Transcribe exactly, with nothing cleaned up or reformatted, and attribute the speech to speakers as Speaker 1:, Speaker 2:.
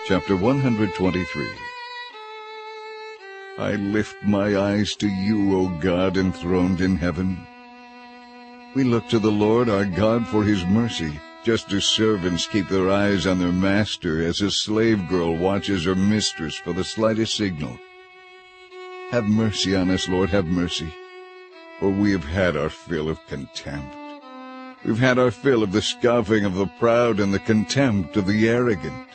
Speaker 1: Chapter one hundred twenty-three. I lift my eyes to you, O God, enthroned in heaven. We look to the Lord our God for his mercy, just as servants keep their eyes on their master, as a slave girl watches her mistress for the slightest signal. Have mercy on us, Lord, have mercy, for we have had our fill of contempt. We've had our fill of the scoffing of the proud and the contempt of the arrogant.